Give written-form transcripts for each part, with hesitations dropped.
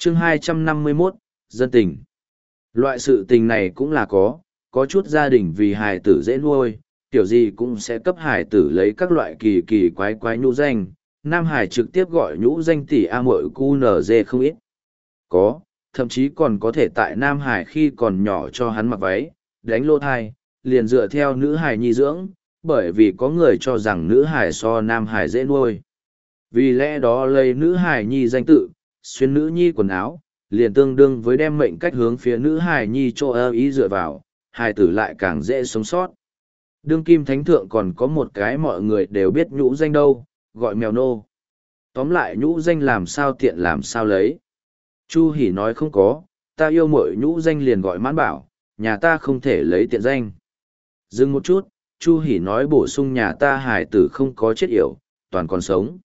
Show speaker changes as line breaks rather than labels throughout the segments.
Chương 251, dân tình. Loại sự tình này cũng là có chút gia đình vì hài tử dễ nuôi, kiểu gì cũng sẽ cấp hài tử lấy các loại kỳ kỳ quái quái nhũ danh. Nam Hải trực tiếp gọi nhũ danh tỷ A muội QNZ không ít. Thậm chí còn có thể tại Nam Hải khi còn nhỏ cho hắn mặc váy, đánh lô thai, liền dựa theo nữ hài nhi dưỡng, bởi vì có người cho rằng nữ hài so Nam Hải dễ nuôi. Vì lẽ đó lấy nữ hài nhi danh tự, xuyên nữ nhi quần áo, liền tương đương với đem mệnh cách hướng phía nữ hài nhi cho ý dựa vào, hài tử lại càng dễ sống sót. Đương kim thánh thượng còn có một cái mọi người đều biết nhũ danh đâu, gọi mèo nô. Tóm lại nhũ danh làm sao tiện làm sao lấy. Chu Hỷ nói không có, ta yêu mỗi nhũ danh liền gọi mãn bảo, nhà ta không thể lấy tiện danh. Dừng một chút, Chu Hỷ nói bổ sung nhà ta hài tử không có chết yểu, toàn còn sống.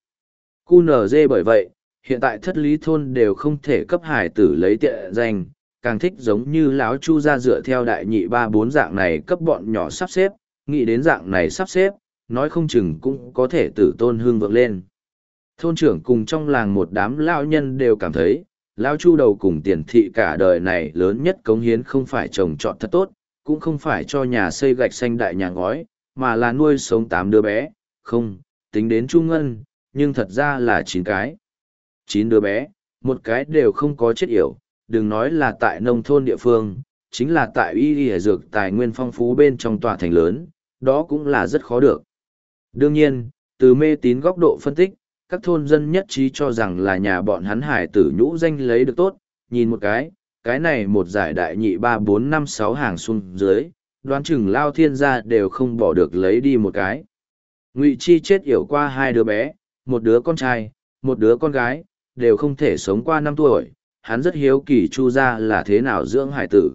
QNZ bởi vậy, hiện tại thất lý thôn đều không thể cấp hài tử lấy tiện danh, càng thích giống như lão Chu ra dựa theo đại nhị ba bốn dạng này cấp bọn nhỏ sắp xếp, nghĩ đến dạng này sắp xếp, nói không chừng cũng có thể tử tôn hương vượng lên. Thôn trưởng cùng trong làng một đám lão nhân đều cảm thấy, lão Chu đầu cùng tiền thị cả đời này lớn nhất cống hiến không phải trồng trọt thật tốt, cũng không phải cho nhà xây gạch xanh đại nhà ngói, mà là nuôi sống 8 đứa bé, không, tính đến Chu Ngân, nhưng thật ra là 9 cái. 9 đứa bé, một cái đều không có chết yểu, đừng nói là tại nông thôn địa phương, chính là tại y dược tài nguyên phong phú bên trong tòa thành lớn, đó cũng là rất khó được. Đương nhiên, từ mê tín góc độ phân tích, các thôn dân nhất trí cho rằng là nhà bọn hắn hải tử nhũ danh lấy được tốt, nhìn một cái này một giải đại nhị 3 4 5 6 hàng xuống dưới, đoán chừng lao thiên gia đều không bỏ được lấy đi một cái. Ngụy Chi chết yểu qua 2 đứa bé, một đứa con trai, một đứa con gái, đều không thể sống qua 5 tuổi, hắn rất hiếu kỳ Chu gia là thế nào dưỡng hải tử.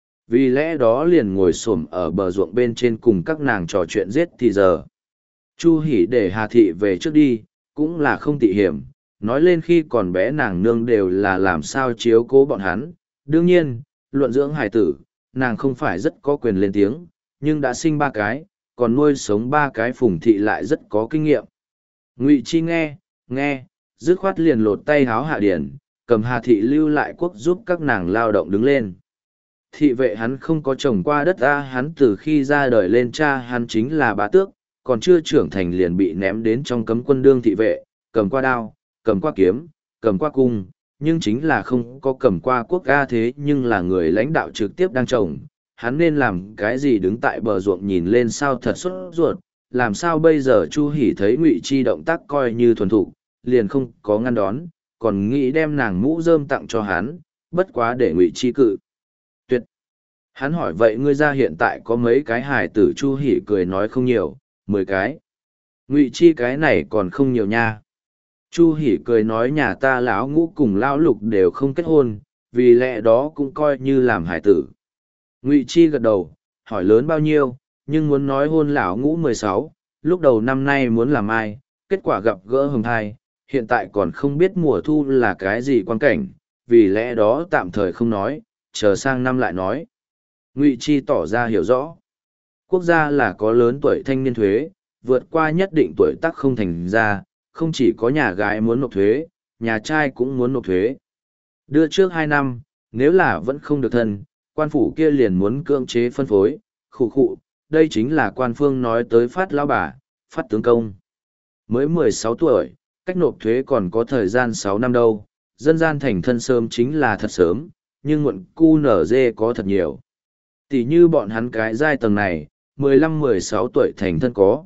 Vì lẽ đó liền ngồi xổm ở bờ ruộng bên trên cùng các nàng trò chuyện giết thì giờ. Chu Hỷ để Hà Thị về trước đi, cũng là không tị hiểm, nói lên khi còn bé nàng nương đều là làm sao chiếu cố bọn hắn. Đương nhiên, luận dưỡng hải tử, nàng không phải rất có quyền lên tiếng, nhưng đã sinh 3 cái, còn nuôi sống 3 cái Phùng Thị lại rất có kinh nghiệm. Ngụy Chi nghe, dứt khoát liền lột tay háo hạ điển, cầm Hà Thị lưu lại quốc giúp các nàng lao động đứng lên. Thị vệ hắn không có trồng qua đất hắn từ khi ra đời lên cha hắn chính là bá tước, còn chưa trưởng thành liền bị ném đến trong cấm quân đương thị vệ, cầm qua đao, cầm qua kiếm, cầm qua cung, nhưng chính là không có cầm qua quốc thế nhưng là người lãnh đạo trực tiếp đang trồng, hắn nên làm cái gì đứng tại bờ ruộng nhìn lên sao thật sốt ruột, làm sao bây giờ Chu Hỷ thấy Ngụy Chi động tác coi như thuần thục, liền không có ngăn đón, còn nghĩ đem nàng mũ rơm tặng cho hắn, bất quá để Ngụy Chi cự tuyệt. Hắn hỏi vậy ngươi ra hiện tại có mấy cái hài tử? Chu Hỷ cười nói không nhiều, 10 cái. Ngụy Chi cái này còn không nhiều nha. Chu Hỷ cười nói nhà ta lão Ngũ cùng lão Lục đều không kết hôn, vì lẽ đó cũng coi như làm hài tử. Ngụy Chi gật đầu, hỏi lớn bao nhiêu, nhưng muốn nói hôn lão Ngũ 16, lúc đầu năm nay muốn làm ai, kết quả gặp gỡ hồng thai, hiện tại còn không biết mùa thu là cái gì quan cảnh, vì lẽ đó tạm thời không nói, chờ sang năm lại nói. Ngụy Chi tỏ ra hiểu rõ. Quốc gia là có lớn tuổi thanh niên thuế, vượt qua nhất định tuổi tác không thành ra, không chỉ có nhà gái muốn nộp thuế, nhà trai cũng muốn nộp thuế. Đưa trước 2 năm, nếu là vẫn không được thân, quan phủ kia liền muốn cưỡng chế phân phối, khụ, đây chính là quan phương nói tới phát lão bà, phát tướng công. Mới 16 tuổi, cách nộp thuế còn có thời gian 6 năm đâu, dân gian thành thân sớm chính là thật sớm, nhưng muộn cu nở dê có thật nhiều. Tỷ như bọn hắn cái giai tầng này, 15-16 tuổi thành thân có,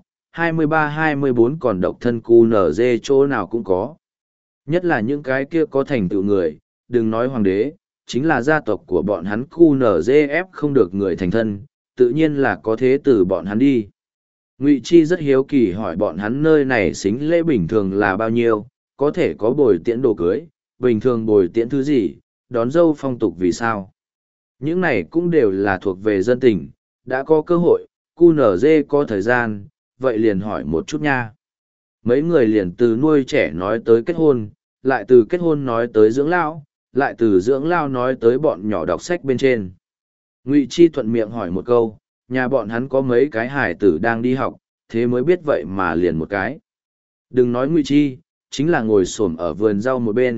23-24 còn độc thân cu nở dê chỗ nào cũng có. Nhất là những cái kia có thành tựu người, đừng nói hoàng đế, chính là gia tộc của bọn hắn cu nở dê ép không được người thành thân, tự nhiên là có thế từ bọn hắn đi. Ngụy Chi rất hiếu kỳ hỏi bọn hắn nơi này xính lễ bình thường là bao nhiêu, có thể có bồi tiễn đồ cưới, bình thường bồi tiễn thứ gì, đón dâu phong tục vì sao. Những này cũng đều là thuộc về dân tình, đã có cơ hội, QNZ có thời gian, vậy liền hỏi một chút nha. Mấy người liền từ nuôi trẻ nói tới kết hôn, lại từ kết hôn nói tới dưỡng lao, lại từ dưỡng lao nói tới bọn nhỏ đọc sách bên trên. Ngụy Chi thuận miệng hỏi một câu, nhà bọn hắn có mấy cái hải tử đang đi học, thế mới biết vậy mà liền một cái. Đừng nói Ngụy Chi, chính là ngồi xổm ở vườn rau một bên,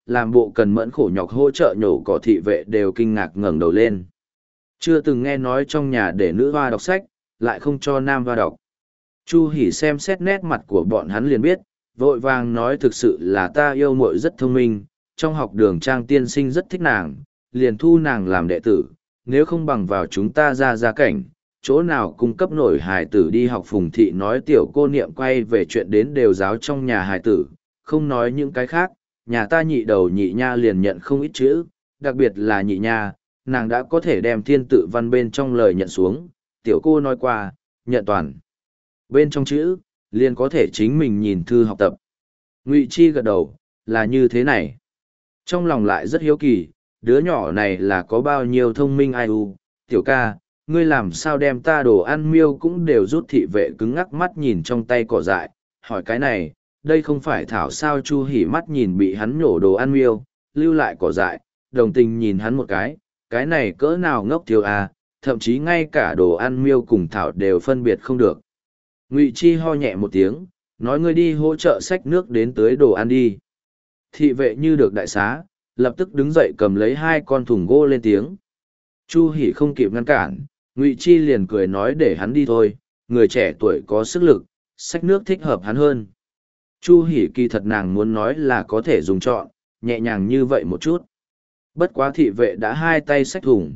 làm bộ cần mẫn khổ nhọc hỗ trợ nhổ cỏ thị vệ đều kinh ngạc ngẩng đầu lên. Chưa từng nghe nói trong nhà để nữ hoa đọc sách, lại không cho nam hoa đọc. Chu Hỷ xem xét nét mặt của bọn hắn liền biết, vội vàng nói thực sự là ta yêu muội rất thông minh, trong học đường Trang tiên sinh rất thích nàng, liền thu nàng làm đệ tử, nếu không bằng vào chúng ta ra gia cảnh, chỗ nào cung cấp nổi hài tử đi học. Phùng thị nói tiểu cô niệm quay về chuyện đến đều giáo trong nhà hài tử, không nói những cái khác, nhà ta nhị đầu nhị nha liền nhận không ít chữ, đặc biệt là nhị nha, nàng đã có thể đem thiên tự văn bên trong lời nhận xuống, tiểu cô nói qua, nhận toàn. Bên trong chữ, liền có thể chính mình nhìn thư học tập. Ngụy Chi gật đầu, là như thế này. Trong lòng lại rất hiếu kỳ, đứa nhỏ này là có bao nhiêu thông minh ai u, tiểu ca, ngươi làm sao đem ta đồ ăn miêu cũng đều rút. Thị vệ cứng ngắc mắt nhìn trong tay cỏ dại, hỏi cái này, đây không phải thảo sao. Chu Hỉ mắt nhìn bị hắn nhổ đồ ăn miêu, lưu lại cỏ dại, đồng tình nhìn hắn một cái này cỡ nào ngốc thiếu à, thậm chí ngay cả đồ ăn miêu cùng thảo đều phân biệt không được. Ngụy Chi ho nhẹ một tiếng, nói ngươi đi hỗ trợ xách nước đến tới đồ ăn đi. Thị vệ như được đại xá, lập tức đứng dậy cầm lấy 2 con thùng gỗ lên tiếng. Chu Hỉ không kịp ngăn cản, Ngụy Chi liền cười nói để hắn đi thôi, người trẻ tuổi có sức lực, xách nước thích hợp hắn hơn. Chu Hỉ kỳ thật nàng muốn nói là có thể dùng chọn, nhẹ nhàng như vậy một chút. Bất quá thị vệ đã 2 tay xách thùng,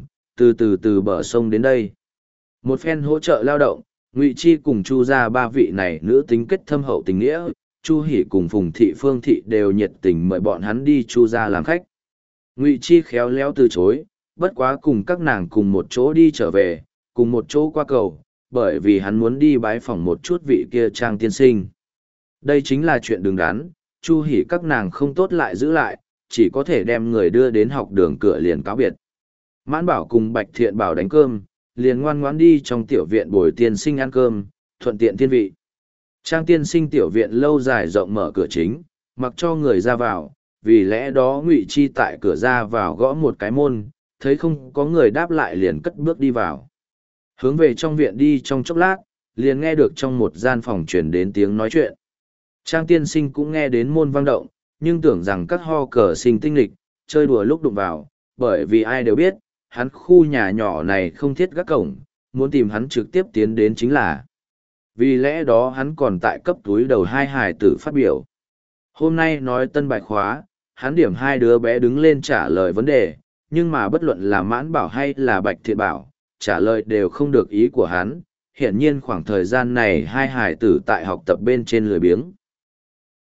từ bờ sông đến đây. Một phen hỗ trợ lao động, Ngụy Chi cùng Chu gia 3 vị này nữ tính kết thâm hậu tình nghĩa, Chu Hỉ cùng Phùng thị Phương thị đều nhiệt tình mời bọn hắn đi Chu gia làm khách. Ngụy Chi khéo léo từ chối, bất quá cùng các nàng cùng một chỗ đi trở về, cùng một chỗ qua cầu, bởi vì hắn muốn đi bái phỏng một chút vị kia Trang tiên sinh. Đây chính là chuyện đứng đắn, Chu Hỉ các nàng không tốt lại giữ lại, chỉ có thể đem người đưa đến học đường cửa liền cáo biệt. Mãn Bảo cùng Bạch Thiện Bảo đánh cơm, liền ngoan ngoãn đi trong tiểu viện bồi tiên sinh ăn cơm, thuận tiện thiên vị. Trang tiên sinh tiểu viện lâu dài rộng mở cửa chính, mặc cho người ra vào, vì lẽ đó Ngụy Chi tại cửa ra vào gõ một cái môn, thấy không có người đáp lại liền cất bước đi vào. Hướng về trong viện đi trong chốc lát, liền nghe được trong một gian phòng truyền đến tiếng nói chuyện. Trang tiên sinh cũng nghe đến môn vang động, nhưng tưởng rằng các ho cờ sinh tinh lịch, chơi đùa lúc đụng vào, bởi vì ai đều biết, hắn khu nhà nhỏ này không thiết gác cổng, muốn tìm hắn trực tiếp tiến đến chính là. Vì lẽ đó hắn còn tại cấp túi đầu 2 hài tử phát biểu. Hôm nay nói tân bài khóa, hắn điểm 2 đứa bé đứng lên trả lời vấn đề, nhưng mà bất luận là Mãn Bảo hay là Bạch Thiện Bảo, trả lời đều không được ý của hắn. Hiển nhiên khoảng thời gian này 2 hài tử tại học tập bên trên lười biếng.